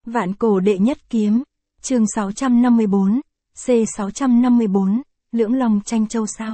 Vạn cổ đệ nhất kiếm, chương 654, C654, Lưỡng Long tranh châu sao.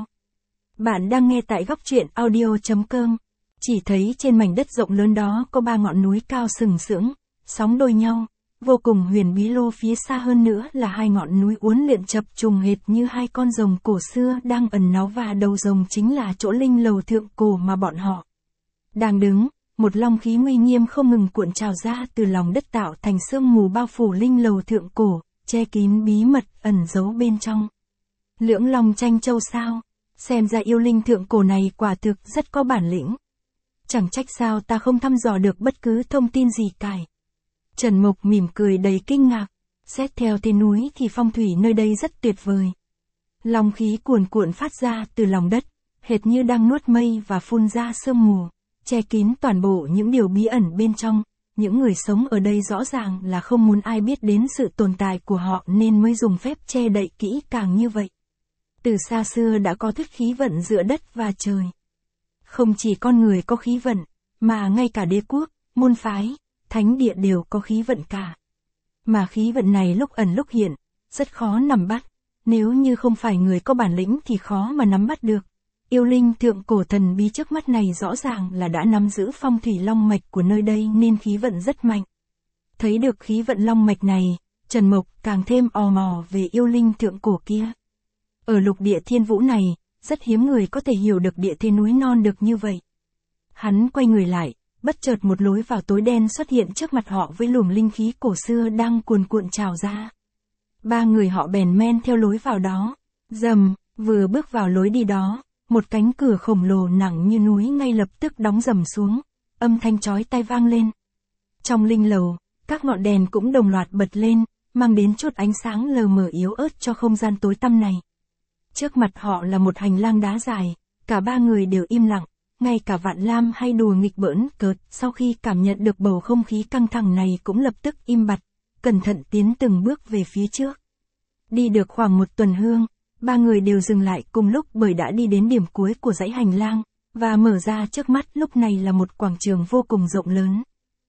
Bạn đang nghe tại góc truyện audio.com. Chỉ thấy trên mảnh đất rộng lớn đó có ba ngọn núi cao sừng sững, sóng đôi nhau, vô cùng huyền bí. Lô phía xa hơn nữa là hai ngọn núi uốn lượn chập trùng hệt như hai con rồng cổ xưa đang ẩn náu, và đầu rồng chính là chỗ linh lầu thượng cổ mà bọn họ đang đứng. Một long khí uy nghiêm không ngừng cuộn trào ra từ lòng đất, tạo thành sương mù bao phủ linh lầu thượng cổ, che kín bí mật ẩn giấu bên trong. Lưỡng Long tranh châu sao? Xem ra yêu linh thượng cổ này quả thực rất có bản lĩnh. Chẳng trách sao ta không thăm dò được bất cứ thông tin gì cả. Trần Mục mỉm cười đầy kinh ngạc. Xét theo tên núi thì phong thủy nơi đây rất tuyệt vời. Long khí cuồn cuộn phát ra từ lòng đất, hệt như đang nuốt mây và phun ra sương mù, che kín toàn bộ những điều bí ẩn bên trong. Những người sống ở đây rõ ràng là không muốn ai biết đến sự tồn tại của họ nên mới dùng phép che đậy kỹ càng như vậy. Từ xa xưa đã có thuyết khí vận giữa đất và trời. Không chỉ con người có khí vận, mà ngay cả đế quốc, môn phái, thánh địa đều có khí vận cả. Mà khí vận này lúc ẩn lúc hiện, rất khó nắm bắt. Nếu như không phải người có bản lĩnh thì khó mà nắm bắt được. Yêu linh thượng cổ thần bí trước mắt này rõ ràng là đã nắm giữ phong thủy long mạch của nơi đây nên khí vận rất mạnh. Thấy được khí vận long mạch này, Trần Mộc càng thêm ò mò về yêu linh thượng cổ kia. Ở lục địa thiên vũ này, rất hiếm người có thể hiểu được địa thế núi non được như vậy. Hắn quay người lại, bất chợt một lối vào tối đen xuất hiện trước mặt họ với luồng linh khí cổ xưa đang cuồn cuộn trào ra. Ba người họ bèn men theo lối vào đó. Rầm, vừa bước vào lối đi đó, một cánh cửa khổng lồ nặng như núi ngay lập tức đóng rầm xuống, âm thanh chói tai vang lên. Trong linh lầu, các ngọn đèn cũng đồng loạt bật lên, mang đến chút ánh sáng lờ mờ yếu ớt cho không gian tối tăm này. Trước mặt họ là một hành lang đá dài, cả ba người đều im lặng, ngay cả Vạn Lam hay đùa nghịch bỡn cợt sau khi cảm nhận được bầu không khí căng thẳng này cũng lập tức im bặt, cẩn thận tiến từng bước về phía trước. Đi được khoảng một tuần hương, ba người đều dừng lại cùng lúc bởi đã đi đến điểm cuối của dãy hành lang, và mở ra trước mắt lúc này là một quảng trường vô cùng rộng lớn.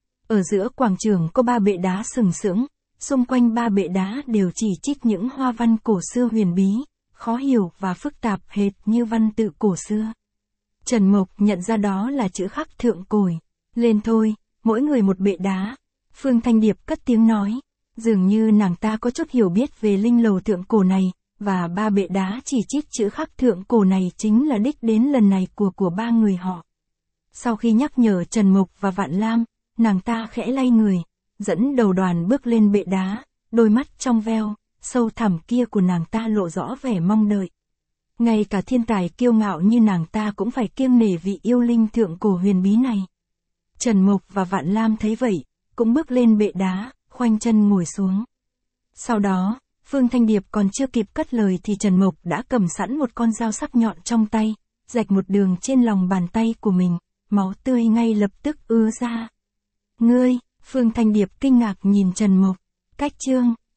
Ở giữa quảng trường có ba bệ đá sừng sững, xung quanh ba bệ đá đều chỉ trích những hoa văn cổ xưa huyền bí, khó hiểu và phức tạp hệt như văn tự cổ xưa. Trần Mộc nhận ra đó là chữ khắc thượng cổ. Lên thôi, mỗi người một bệ đá. Phương Thanh Điệp cất tiếng nói. Dường như nàng ta có chút hiểu biết về linh lầu thượng cổ này, và ba bệ đá chỉ trích chữ khắc thượng cổ này chính là đích đến lần này của ba người họ. Sau khi nhắc nhở Trần Mộc và Vạn Lam, nàng ta khẽ lay người, dẫn đầu đoàn bước lên bệ đá, đôi mắt trong veo, sâu thẳm kia của nàng ta lộ rõ vẻ mong đợi. Ngay cả thiên tài kiêu ngạo như nàng ta cũng phải kiêng nể vị yêu linh thượng cổ huyền bí này. Trần Mộc và Vạn Lam thấy vậy, cũng bước lên bệ đá, khoanh chân ngồi xuống. Sau đó, Phương Thanh Điệp còn chưa kịp cất lời thì Trần Mộc đã cầm sẵn một con dao sắc nhọn trong tay, rạch một đường trên lòng bàn tay của mình, máu tươi ngay lập tức ứa ra. Ngươi, Phương Thanh Điệp kinh ngạc nhìn Trần Mộc. Cách chương